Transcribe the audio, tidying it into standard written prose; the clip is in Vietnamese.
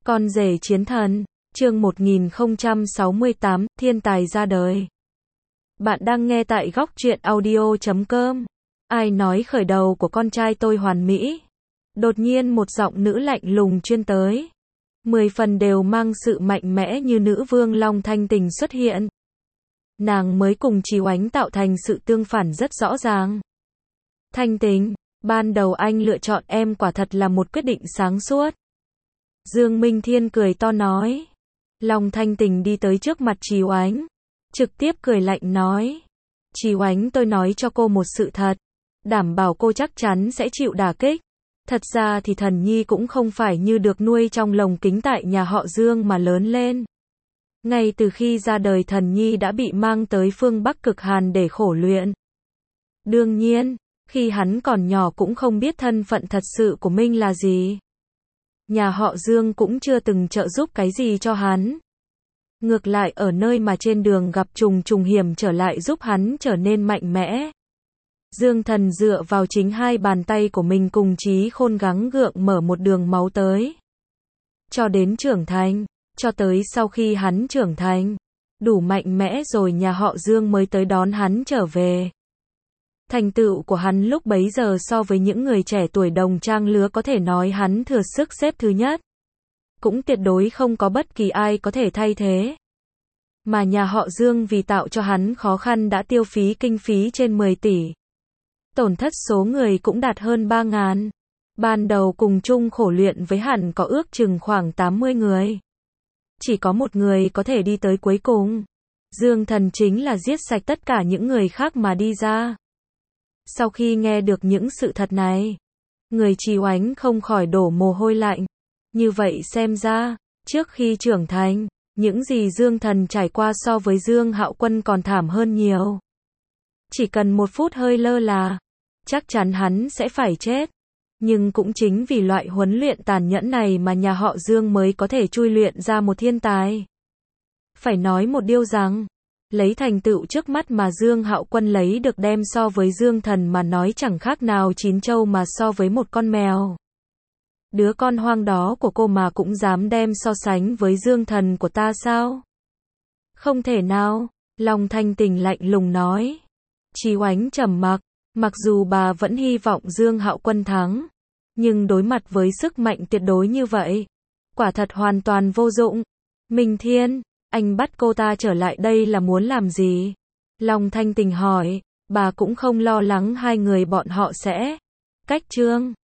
Con rể chiến thần, chương 1068, thiên tài ra đời. Bạn đang nghe tại góc truyện audio.com. Ai nói khởi đầu của con trai tôi hoàn mỹ? Đột nhiên một giọng nữ lạnh lùng chuyên tới. 10 phần đều mang sự mạnh mẽ như nữ vương Long Thanh Tình xuất hiện. Nàng mới cùng Trì Oánh tạo thành sự tương phản rất rõ ràng. Thanh Tình, ban đầu anh lựa chọn em quả thật là một quyết định sáng suốt. Dương Minh Thiên cười to nói. Long Thanh Tình đi tới trước mặt Trì Oánh, trực tiếp cười lạnh nói. Trì Oánh, tôi nói cho cô một sự thật, đảm bảo cô chắc chắn sẽ chịu đả kích. Thật ra thì Thần Nhi cũng không phải như được nuôi trong lồng kính tại nhà họ Dương mà lớn lên. Ngay từ khi ra đời Thần Nhi đã bị mang tới phương Bắc cực hàn để khổ luyện. Đương nhiên, khi hắn còn nhỏ cũng không biết thân phận thật sự của mình là gì. Nhà họ Dương cũng chưa từng trợ giúp cái gì cho hắn. Ngược lại ở nơi mà trên đường gặp trùng hiểm trở lại giúp hắn trở nên mạnh mẽ. Dương Thần dựa vào chính hai bàn tay của mình cùng Chí Khôn gắng gượng mở một đường máu tới. Cho đến trưởng thành, cho tới sau khi hắn trưởng thành, đủ mạnh mẽ rồi nhà họ Dương mới tới đón hắn trở về. Thành tựu của hắn lúc bấy giờ so với những người trẻ tuổi đồng trang lứa có thể nói hắn thừa sức xếp thứ nhất. Cũng tuyệt đối không có bất kỳ ai có thể thay thế. Mà nhà họ Dương vì tạo cho hắn khó khăn đã tiêu phí kinh phí trên 10 tỷ. Tổn thất số người cũng đạt hơn 3.000. Ban đầu cùng chung khổ luyện với hẳn có ước chừng khoảng 80 người. Chỉ có một người có thể đi tới cuối cùng. Dương Thần chính là giết sạch tất cả những người khác mà đi ra. Sau khi nghe được những sự thật này, người Trì Oánh không khỏi đổ mồ hôi lạnh. Như vậy xem ra, trước khi trưởng thành, những gì Dương Thần trải qua so với Dương Hạo Quân còn thảm hơn nhiều. Chỉ cần một phút hơi lơ là, chắc chắn hắn sẽ phải chết. Nhưng cũng chính vì loại huấn luyện tàn nhẫn này mà nhà họ Dương mới có thể chui luyện ra một thiên tài. Phải nói một điều rằng, lấy thành tựu trước mắt mà Dương Hạo Quân lấy được đem so với Dương Thần mà nói chẳng khác nào chín trâu mà so với một con mèo. Đứa con hoang đó của cô mà cũng dám đem so sánh với Dương Thần của ta sao? Không thể nào, Long Thanh Tình lạnh lùng nói. Trì Oánh trầm mặc, mặc dù bà vẫn hy vọng Dương Hạo Quân thắng, nhưng đối mặt với sức mạnh tuyệt đối như vậy, quả thật hoàn toàn vô dụng. Minh Thiên, anh bắt cô ta trở lại đây là muốn làm gì? Long Thanh Tình hỏi, bà cũng không lo lắng hai người bọn họ sẽ cách Trương